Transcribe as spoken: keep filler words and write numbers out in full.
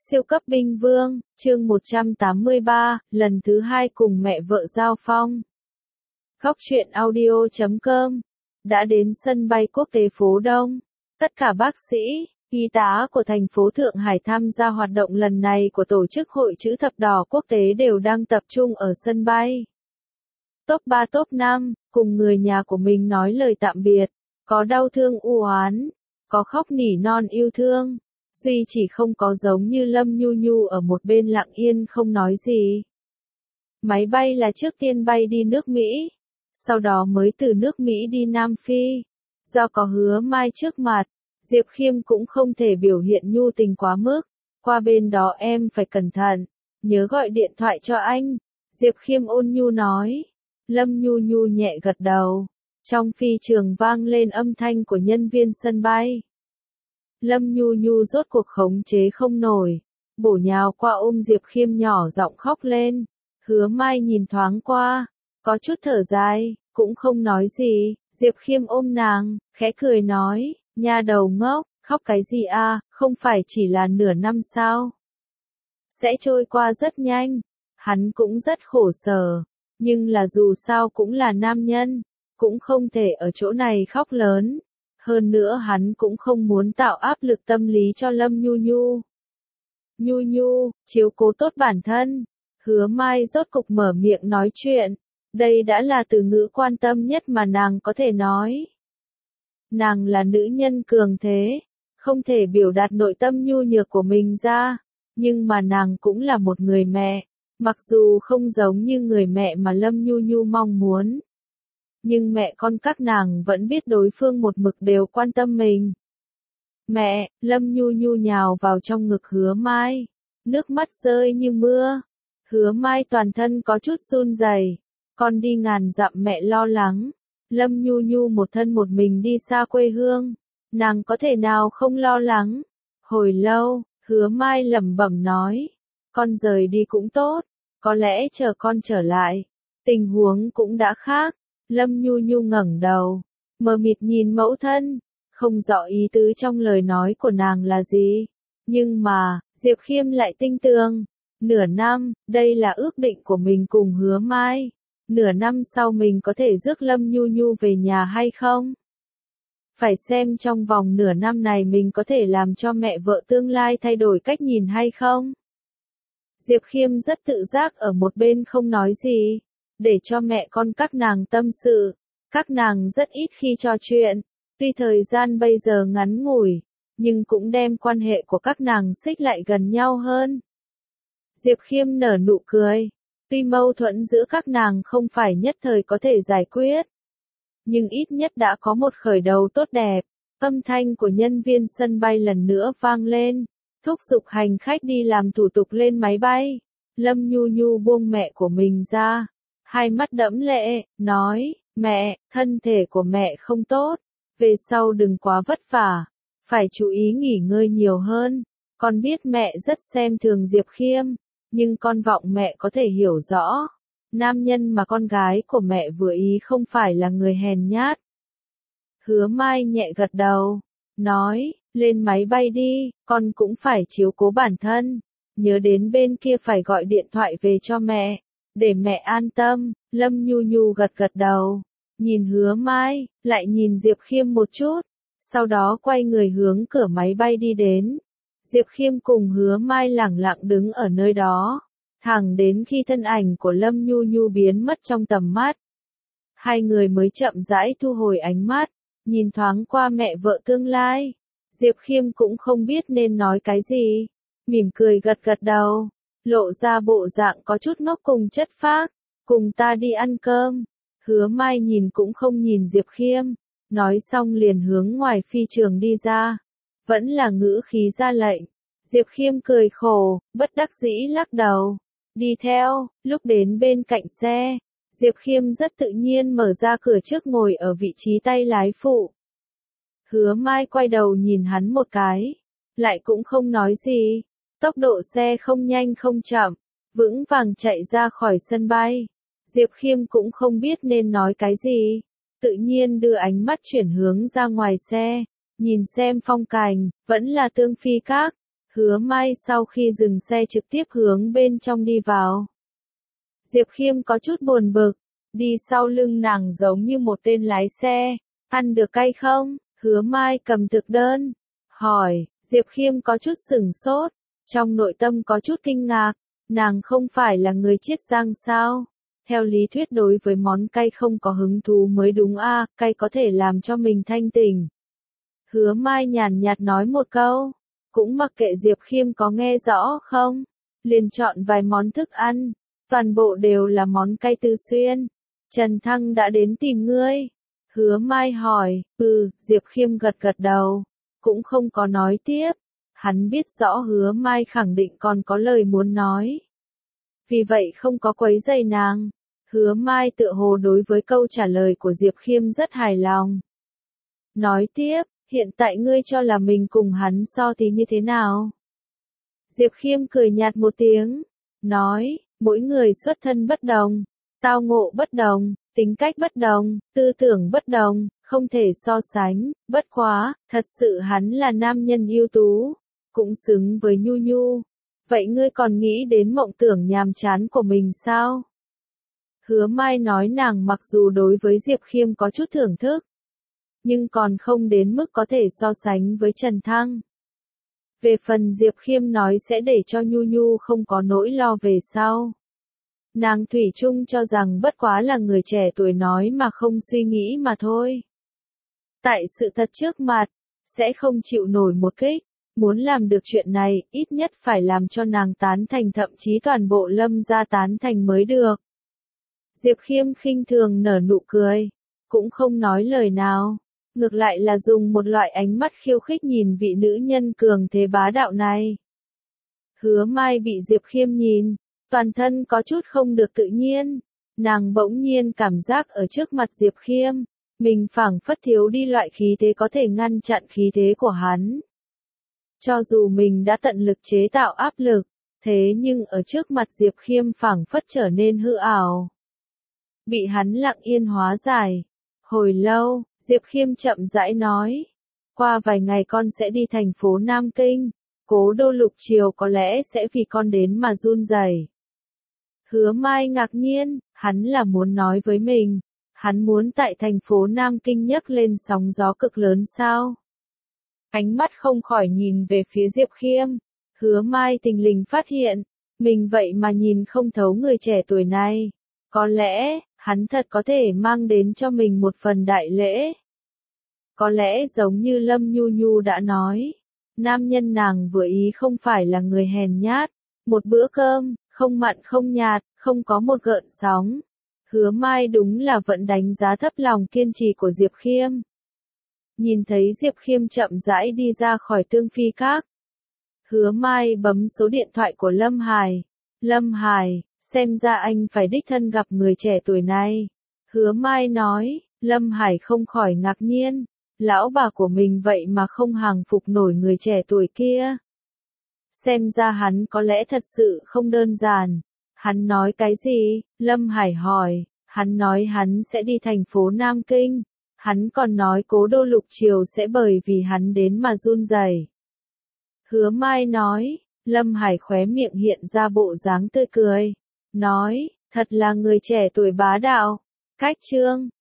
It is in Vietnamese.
Siêu cấp binh vương, chương một trăm tám mươi ba, lần thứ hai cùng mẹ vợ giao phong. Góc truyện audio chấm com đã đến sân bay quốc tế phố Đông. Tất cả bác sĩ, y tá của thành phố Thượng Hải tham gia hoạt động lần này của tổ chức Hội Chữ Thập Đỏ Quốc tế đều đang tập trung ở sân bay. Top ba top năm, cùng người nhà của mình nói lời tạm biệt, có đau thương u oán, có khóc nỉ non yêu thương. Duy chỉ không có giống như Lâm Nhu Nhu ở một bên lặng yên không nói gì. Máy bay là trước tiên bay đi nước Mỹ, sau đó mới từ nước Mỹ đi Nam Phi. Do có Hứa Mai trước mặt, Diệp Khiêm cũng không thể biểu hiện nhu tình quá mức. Qua bên đó em phải cẩn thận, nhớ gọi điện thoại cho anh. Diệp Khiêm ôn nhu nói. Lâm Nhu Nhu nhẹ gật đầu. Trong phi trường vang lên âm thanh của nhân viên sân bay. Lâm Nhu Nhu rốt cuộc khống chế không nổi, bổ nhào qua ôm Diệp Khiêm nhỏ giọng khóc lên. Hứa Mai nhìn thoáng qua, có chút thở dài, cũng không nói gì. Diệp Khiêm ôm nàng, khẽ cười nói, nha đầu ngốc, khóc cái gì à, không phải chỉ là nửa năm sao? Sẽ trôi qua rất nhanh. Hắn cũng rất khổ sở, nhưng là dù sao cũng là nam nhân, cũng không thể ở chỗ này khóc lớn. Hơn nữa hắn cũng không muốn tạo áp lực tâm lý cho Lâm Nhu Nhu. Nhu Nhu, chiếu cố tốt bản thân. Hứa Mai rốt cục mở miệng nói chuyện. Đây đã là từ ngữ quan tâm nhất mà nàng có thể nói. Nàng là nữ nhân cường thế, không thể biểu đạt nội tâm nhu nhược của mình ra. Nhưng mà nàng cũng là một người mẹ, mặc dù không giống như người mẹ mà Lâm Nhu Nhu mong muốn. Nhưng mẹ con các nàng vẫn biết đối phương một mực đều quan tâm mình. Mẹ, Lâm Nhu Nhu nhào vào trong ngực Hứa Mai. Nước mắt rơi như mưa. Hứa Mai toàn thân có chút run rẩy. Con đi ngàn dặm mẹ lo lắng. Lâm Nhu Nhu một thân một mình đi xa quê hương. Nàng có thể nào không lo lắng. Hồi lâu, Hứa Mai lẩm bẩm nói. Con rời đi cũng tốt. Có lẽ chờ con trở lại, tình huống cũng đã khác. Lâm Nhu Nhu ngẩng đầu, mờ mịt nhìn mẫu thân, không rõ ý tứ trong lời nói của nàng là gì. Nhưng mà, Diệp Khiêm lại tinh tường. Nửa năm, đây là ước định của mình cùng Hứa Mai. Nửa năm sau mình có thể rước Lâm Nhu Nhu về nhà hay không? Phải xem trong vòng nửa năm này mình có thể làm cho mẹ vợ tương lai thay đổi cách nhìn hay không? Diệp Khiêm rất tự giác ở một bên không nói gì. Để cho mẹ con các nàng tâm sự. Các nàng rất ít khi trò chuyện. Tuy thời gian bây giờ ngắn ngủi, nhưng cũng đem quan hệ của các nàng xích lại gần nhau hơn. Diệp Khiêm nở nụ cười. Tuy mâu thuẫn giữa các nàng không phải nhất thời có thể giải quyết, nhưng ít nhất đã có một khởi đầu tốt đẹp. Âm thanh của nhân viên sân bay lần nữa vang lên, thúc giục hành khách đi làm thủ tục lên máy bay. Lâm Nhu Nhu buông mẹ của mình ra. Hai mắt đẫm lệ, nói, mẹ, thân thể của mẹ không tốt, về sau đừng quá vất vả, phải chú ý nghỉ ngơi nhiều hơn. Con biết mẹ rất xem thường Diệp Khiêm, nhưng con vọng mẹ có thể hiểu rõ, nam nhân mà con gái của mẹ vừa ý không phải là người hèn nhát. Hứa Mai nhẹ gật đầu, nói, lên máy bay đi, con cũng phải chiếu cố bản thân, nhớ đến bên kia phải gọi điện thoại về cho mẹ. Để mẹ an tâm. Lâm Nhu Nhu gật gật đầu, nhìn Hứa Mai, lại nhìn Diệp Khiêm một chút, sau đó quay người hướng cửa máy bay đi đến. Diệp Khiêm cùng Hứa Mai lẳng lặng đứng ở nơi đó, thẳng đến khi thân ảnh của Lâm Nhu Nhu biến mất trong tầm mắt. Hai người mới chậm rãi thu hồi ánh mắt, nhìn thoáng qua mẹ vợ tương lai. Diệp Khiêm cũng không biết nên nói cái gì, mỉm cười gật gật đầu. Lộ ra bộ dạng có chút ngốc cùng chất phác, cùng ta đi ăn cơm. Hứa Mai nhìn cũng không nhìn Diệp Khiêm, nói xong liền hướng ngoài phi trường đi ra. Vẫn là ngữ khí ra lệnh. Diệp Khiêm cười khổ, bất đắc dĩ lắc đầu. Đi theo, lúc đến bên cạnh xe, Diệp Khiêm rất tự nhiên mở ra cửa trước ngồi ở vị trí tay lái phụ. Hứa Mai quay đầu nhìn hắn một cái, lại cũng không nói gì. Tốc độ xe không nhanh không chậm, vững vàng chạy ra khỏi sân bay. Diệp Khiêm cũng không biết nên nói cái gì, tự nhiên đưa ánh mắt chuyển hướng ra ngoài xe, nhìn xem phong cảnh, vẫn là Tương Phi Các. Hứa Mai sau khi dừng xe trực tiếp hướng bên trong đi vào. Diệp Khiêm có chút buồn bực, đi sau lưng nàng giống như một tên lái xe. Ăn được cay không? Hứa Mai cầm thực đơn, hỏi. Diệp Khiêm có chút sửng sốt, trong nội tâm có chút kinh ngạc. Nàng không phải là người Chiết Giang sao? Theo lý thuyết đối với món cay không có hứng thú mới đúng a, cay có thể làm cho mình thanh tỉnh. Hứa Mai nhàn nhạt nói một câu, cũng mặc kệ Diệp Khiêm có nghe rõ không, liền chọn vài món thức ăn, toàn bộ đều là món cay Tư Xuyên. Trần Thăng đã đến tìm ngươi. Hứa Mai hỏi, ừ, Diệp Khiêm gật gật đầu, cũng không có nói tiếp. Hắn biết rõ Hứa Mai khẳng định còn có lời muốn nói. Vì vậy không có quấy rầy nàng. Hứa Mai tựa hồ đối với câu trả lời của Diệp Khiêm rất hài lòng. Nói tiếp, hiện tại ngươi cho là mình cùng hắn so thì như thế nào? Diệp Khiêm cười nhạt một tiếng, nói, mỗi người xuất thân bất đồng, tao ngộ bất đồng, tính cách bất đồng, tư tưởng bất đồng, không thể so sánh, bất quá, thật sự hắn là nam nhân ưu tú, cũng xứng với Nhu Nhu. Vậy ngươi còn nghĩ đến mộng tưởng nhàm chán của mình sao? Hứa Mai nói nàng mặc dù đối với Diệp Khiêm có chút thưởng thức, nhưng còn không đến mức có thể so sánh với Trần Thăng. Về phần Diệp Khiêm nói sẽ để cho Nhu Nhu không có nỗi lo về sau. Nàng thủy chung cho rằng bất quá là người trẻ tuổi nói mà không suy nghĩ mà thôi. Tại sự thật trước mặt, sẽ không chịu nổi một kích. Muốn làm được chuyện này, ít nhất phải làm cho nàng tán thành, thậm chí toàn bộ Lâm gia tán thành mới được. Diệp Khiêm khinh thường nở nụ cười, cũng không nói lời nào, ngược lại là dùng một loại ánh mắt khiêu khích nhìn vị nữ nhân cường thế bá đạo này. Hứa Mai bị Diệp Khiêm nhìn, toàn thân có chút không được tự nhiên, nàng bỗng nhiên cảm giác ở trước mặt Diệp Khiêm, mình phảng phất thiếu đi loại khí thế có thể ngăn chặn khí thế của hắn. Cho dù mình đã tận lực chế tạo áp lực, thế nhưng ở trước mặt Diệp Khiêm phảng phất trở nên hư ảo. Bị hắn lặng yên hóa giải. Hồi lâu, Diệp Khiêm chậm rãi nói, qua vài ngày con sẽ đi thành phố Nam Kinh, Cố Đô Lục Triều có lẽ sẽ vì con đến mà run rẩy. Hứa Mai ngạc nhiên, hắn là muốn nói với mình, hắn muốn tại thành phố Nam Kinh nhấc lên sóng gió cực lớn sao? Ánh mắt không khỏi nhìn về phía Diệp Khiêm, Hứa Mai thình lình phát hiện, mình vậy mà nhìn không thấu người trẻ tuổi này. Có lẽ, hắn thật có thể mang đến cho mình một phần đại lễ. Có lẽ giống như Lâm Nhu Nhu đã nói, nam nhân nàng vừa ý không phải là người hèn nhát, một bữa cơm, không mặn không nhạt, không có một gợn sóng. Hứa Mai đúng là vẫn đánh giá thấp lòng kiên trì của Diệp Khiêm. Nhìn thấy Diệp Khiêm chậm rãi đi ra khỏi Tương Phi Các. Hứa Mai bấm số điện thoại của Lâm Hải. Lâm Hải, xem ra anh phải đích thân gặp người trẻ tuổi này. Hứa Mai nói, Lâm Hải không khỏi ngạc nhiên. Lão bà của mình vậy mà không hàng phục nổi người trẻ tuổi kia. Xem ra hắn có lẽ thật sự không đơn giản. Hắn nói cái gì? Lâm Hải hỏi. Hắn nói hắn sẽ đi thành phố Nam Kinh. Hắn còn nói Cố Đô Lục Triều sẽ bởi vì hắn đến mà run rẩy. Hứa Mai nói, Lâm Hải khóe miệng hiện ra bộ dáng tươi cười. Nói, thật là người trẻ tuổi bá đạo. Cách chương